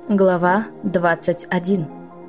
Глава 21.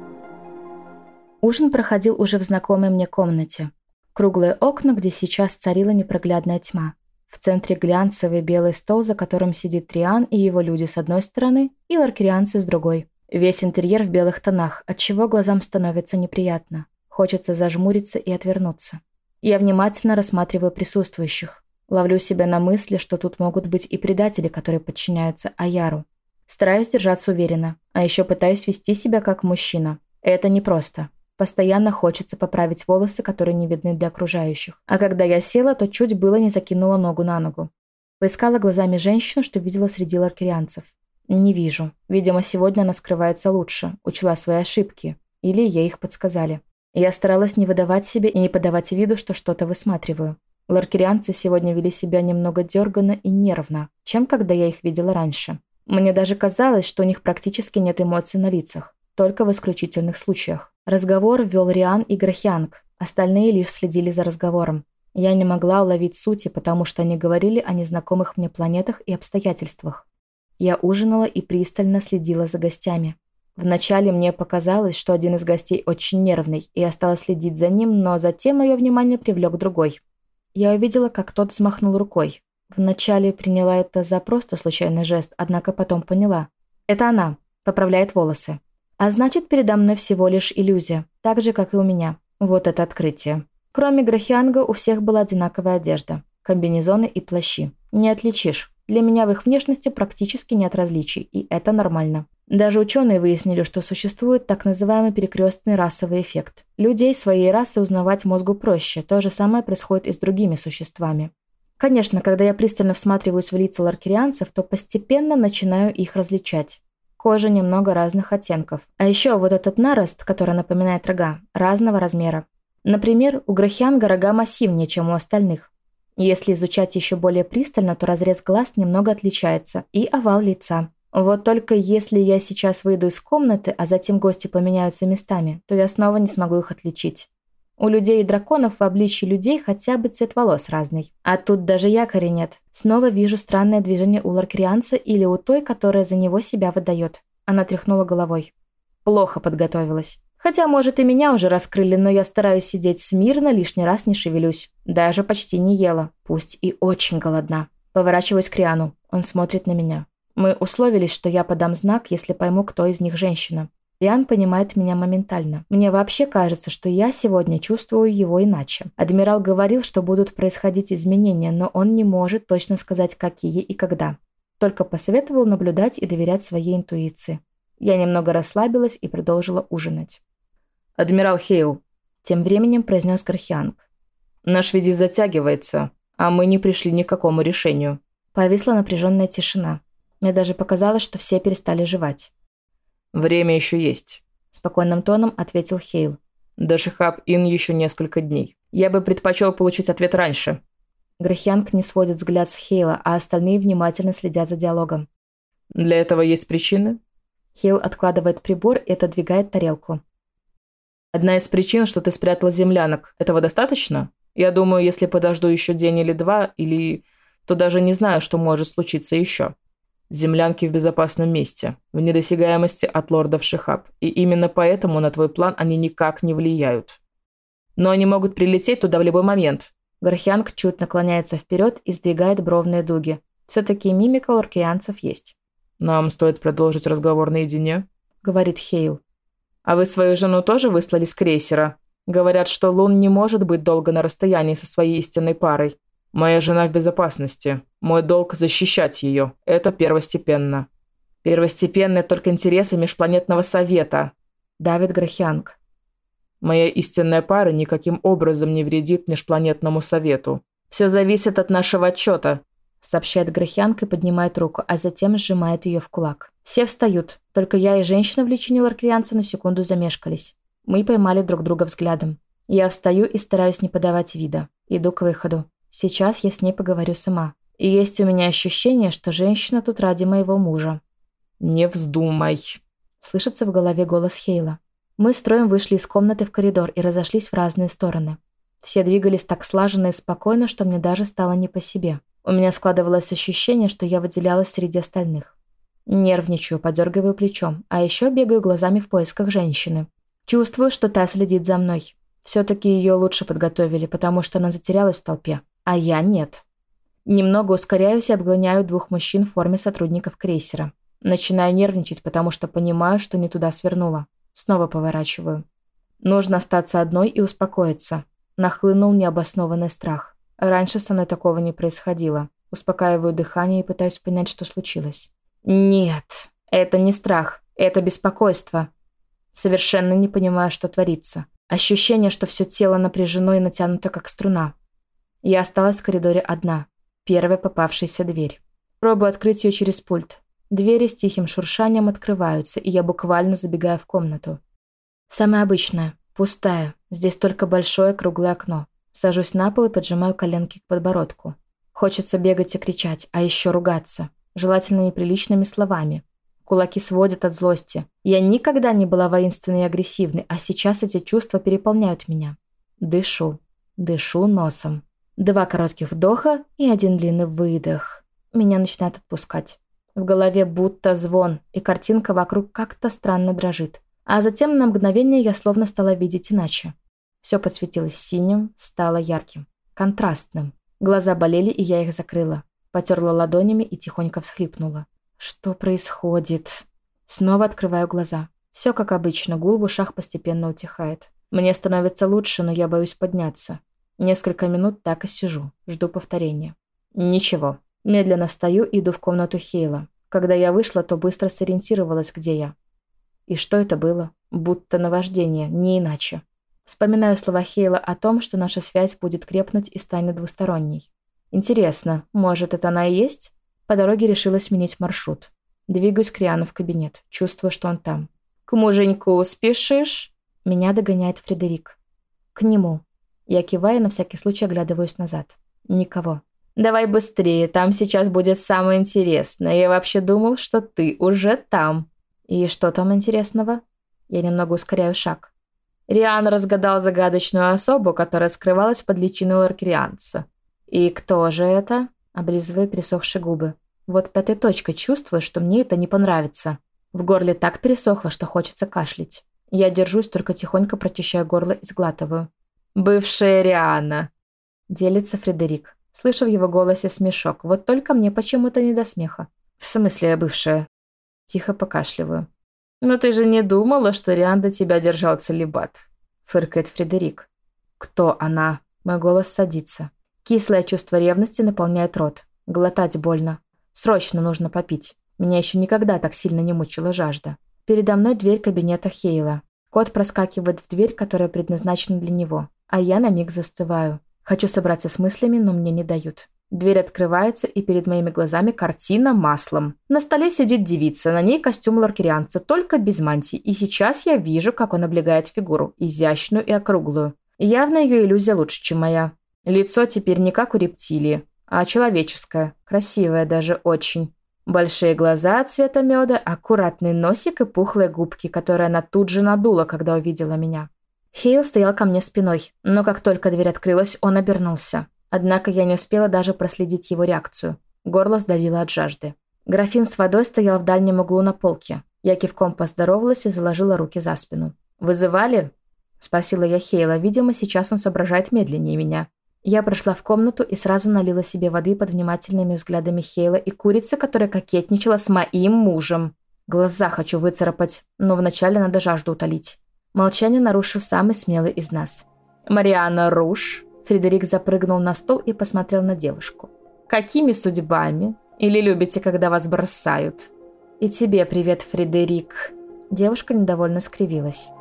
Ужин проходил уже в знакомой мне комнате. Круглые окна, где сейчас царила непроглядная тьма. В центре глянцевый белый стол, за которым сидит Триан и его люди с одной стороны, и ларкерианцы с другой. Весь интерьер в белых тонах, отчего глазам становится неприятно. Хочется зажмуриться и отвернуться. Я внимательно рассматриваю присутствующих. Ловлю себя на мысли, что тут могут быть и предатели, которые подчиняются Аяру. Стараюсь держаться уверенно, а еще пытаюсь вести себя как мужчина. Это непросто. Постоянно хочется поправить волосы, которые не видны для окружающих. А когда я села, то чуть было не закинула ногу на ногу. Поискала глазами женщину, что видела среди ларкерианцев. Не вижу. Видимо, сегодня она скрывается лучше, учла свои ошибки. Или ей их подсказали. Я старалась не выдавать себе и не подавать виду, что что-то высматриваю. Ларкерианцы сегодня вели себя немного дерганно и нервно, чем когда я их видела раньше. Мне даже казалось, что у них практически нет эмоций на лицах, только в исключительных случаях. Разговор вел Риан и Грахианг, остальные лишь следили за разговором. Я не могла уловить сути, потому что они говорили о незнакомых мне планетах и обстоятельствах. Я ужинала и пристально следила за гостями. Вначале мне показалось, что один из гостей очень нервный, и я стала следить за ним, но затем мое внимание привлек другой. Я увидела, как тот взмахнул рукой. Вначале приняла это за просто случайный жест, однако потом поняла. Это она, поправляет волосы. А значит, передо мной всего лишь иллюзия, так же, как и у меня. Вот это открытие. Кроме Грахианга, у всех была одинаковая одежда. Комбинезоны и плащи. Не отличишь. Для меня в их внешности практически нет различий, и это нормально. Даже ученые выяснили, что существует так называемый перекрестный расовый эффект. Людей своей расы узнавать мозгу проще, то же самое происходит и с другими существами. Конечно, когда я пристально всматриваюсь в лица ларкерианцев, то постепенно начинаю их различать. Кожа немного разных оттенков. А еще вот этот нарост, который напоминает рога, разного размера. Например, у Грахианга рога массивнее, чем у остальных. Если изучать еще более пристально, то разрез глаз немного отличается, и овал лица. Вот только если я сейчас выйду из комнаты, а затем гости поменяются местами, то я снова не смогу их отличить. У людей и драконов в обличье людей хотя бы цвет волос разный. А тут даже якоря нет. Снова вижу странное движение у ларкерианца или у той, которая за него себя выдает. Она тряхнула головой. Плохо подготовилась. Хотя, может, и меня уже раскрыли, но я стараюсь сидеть смирно, лишний раз не шевелюсь. Даже почти не ела. Пусть и очень голодна. Поворачиваюсь к Риану. Он смотрит на меня. Мы условились, что я подам знак, если пойму, кто из них женщина. Риан понимает меня моментально. Мне вообще кажется, что я сегодня чувствую его иначе. Адмирал говорил, что будут происходить изменения, но он не может точно сказать, какие и когда. Только посоветовал наблюдать и доверять своей интуиции. Я немного расслабилась и продолжила ужинать. «Адмирал Хейл», – тем временем произнес Грахианг. «Наш визит затягивается, а мы не пришли ни к какому решению». Повисла напряженная тишина. Мне даже показалось, что все перестали жевать. «Время еще есть», – спокойным тоном ответил Хейл. «До Шихаб-Ин еще несколько дней. Я бы предпочел получить ответ раньше». Грахианг не сводит взгляд с Хейла, а остальные внимательно следят за диалогом. «Для этого есть причины?» Хейл откладывает прибор и отодвигает тарелку. «Одна из причин, что ты спрятал землянок. Этого достаточно? Я думаю, если подожду еще день или два, то даже не знаю, что может случиться еще. Землянки в безопасном месте, в недосягаемости от лордов Шихаб, и именно поэтому на твой план они никак не влияют. Но они могут прилететь туда в любой момент». Грахианг чуть наклоняется вперед и сдвигает бровные дуги. Все-таки мимика у ларкерианцев есть. «Нам стоит продолжить разговор наедине», — говорит Хейл. «А вы свою жену тоже выслали с крейсера? Говорят, что Лун не может быть долго на расстоянии со своей истинной парой. Моя жена в безопасности. Мой долг – защищать ее. Это первостепенно». «Первостепенно только интересы межпланетного совета», – давит Грахианг. «Моя истинная пара никаким образом не вредит межпланетному совету. Все зависит от нашего отчета», – сообщает Грахианг и поднимает руку, а затем сжимает ее в кулак. Все встают. Только я и женщина в личине ларкерианца на секунду замешкались. Мы поймали друг друга взглядом. Я встаю и стараюсь не подавать вида. Иду к выходу. Сейчас я с ней поговорю сама. И есть у меня ощущение, что женщина тут ради моего мужа. «Не вздумай», – слышится в голове голос Хейла. Мы с троем вышли из комнаты в коридор и разошлись в разные стороны. Все двигались так слаженно и спокойно, что мне даже стало не по себе. У меня складывалось ощущение, что я выделялась среди остальных. Нервничаю, подергиваю плечом, а еще бегаю глазами в поисках женщины. Чувствую, что та следит за мной. Все-таки ее лучше подготовили, потому что она затерялась в толпе, а я нет. Немного ускоряюсь и обгоняю двух мужчин в форме сотрудников крейсера. Начинаю нервничать, потому что понимаю, что не туда свернула. Снова поворачиваю. Нужно остаться одной и успокоиться. Нахлынул необоснованный страх. Раньше со мной такого не происходило. Успокаиваю дыхание и пытаюсь понять, что случилось. Нет, это не страх, это беспокойство. Совершенно не понимаю, что творится. Ощущение, что все тело напряжено и натянуто, как струна. Я осталась в коридоре одна. Первая попавшаяся дверь. Пробую открыть ее через пульт. Двери с тихим шуршанием открываются, и я буквально забегаю в комнату. Самая обычная, пустая. Здесь только большое круглое окно. Сажусь на пол и поджимаю коленки к подбородку. Хочется бегать и кричать, а еще ругаться. Желательно неприличными словами. Кулаки сводят от злости. Я никогда не была воинственной и агрессивной, а сейчас эти чувства переполняют меня. Дышу. Дышу носом. 2 коротких вдоха и 1 длинный выдох. Меня начинает отпускать. В голове будто звон, и картинка вокруг как-то странно дрожит. А затем на мгновение я словно стала видеть иначе. Все подсветилось синим, стало ярким, контрастным. Глаза болели, и я их закрыла. Потерла ладонями и тихонько всхлипнула. Что происходит? Снова открываю глаза. Все как обычно, гул в ушах постепенно утихает. Мне становится лучше, но я боюсь подняться. Несколько минут так и сижу, жду повторения. Ничего. Медленно встаю и иду в комнату Хейла. Когда я вышла, то быстро сориентировалась, где я. И что это было? Будто наваждение, не иначе. Вспоминаю слова Хейла о том, что наша связь будет крепнуть и станет двусторонней. Интересно, может, это она и есть? По дороге решила сменить маршрут. Двигаюсь к Риану в кабинет. Чувствую, что он там. «К муженьку спешишь?» Меня догоняет Фредерик. «К нему». Я киваю, на всякий случай оглядываюсь назад. Никого. «Давай быстрее, там сейчас будет самое интересное. Я вообще думал, что ты уже там». «И что там интересного?» Я немного ускоряю шаг. Риан разгадал загадочную особу, которая скрывалась под личиной ларкрианца. «И кто же это?» Облизываю пересохшие губы. Вот 5-й точкой чувствую, что мне это не понравится. В горле так пересохло, что хочется кашлять. Я держусь, только тихонько прочищаю горло и сглатываю. «Бывшая Риана», — делится Фредерик. Слышу в его голосе смешок. Вот только мне почему-то не до смеха. «В смысле бывшая?» Тихо покашливаю. «Но ты же не думала, что Риан до тебя держал целибат?» Фыркает Фредерик. «Кто она?» Мой голос садится. Кислое чувство ревности наполняет рот. Глотать больно. Срочно нужно попить. Меня еще никогда так сильно не мучила жажда. Передо мной дверь кабинета Хейла. Кот проскакивает в дверь, которая предназначена для него. А я на миг застываю. Хочу собраться с мыслями, но мне не дают. Дверь открывается, и перед моими глазами картина маслом. На столе сидит девица, на ней костюм ларкрианца, только без мантии. И сейчас я вижу, как он облегает фигуру, изящную и округлую. Явно ее иллюзия лучше, чем моя. Лицо теперь не как у рептилии, а человеческое, красивое даже очень. Большие глаза цвета меда, аккуратный носик и пухлые губки, которые она тут же надула, когда увидела меня. Хейл стоял ко мне спиной, но как только дверь открылась, он обернулся. Однако я не успела даже проследить его реакцию. Горло сдавило от жажды. Графин с водой стоял в дальнем углу на полке. Я кивком поздоровалась и заложила руки за спину. «Вызывали?» – спросила я Хейла. Видимо, сейчас он соображает медленнее меня. Я прошла в комнату и сразу налила себе воды под внимательными взглядами Хейла и курицы, которая кокетничала с моим мужем. Глаза хочу выцарапать, но вначале надо жажду утолить. Молчание нарушил самый смелый из нас. «Мариана Руш?» Фредерик запрыгнул на стол и посмотрел на девушку. «Какими судьбами? Или любите, когда вас бросают?» «И тебе привет, Фредерик». Девушка недовольно скривилась.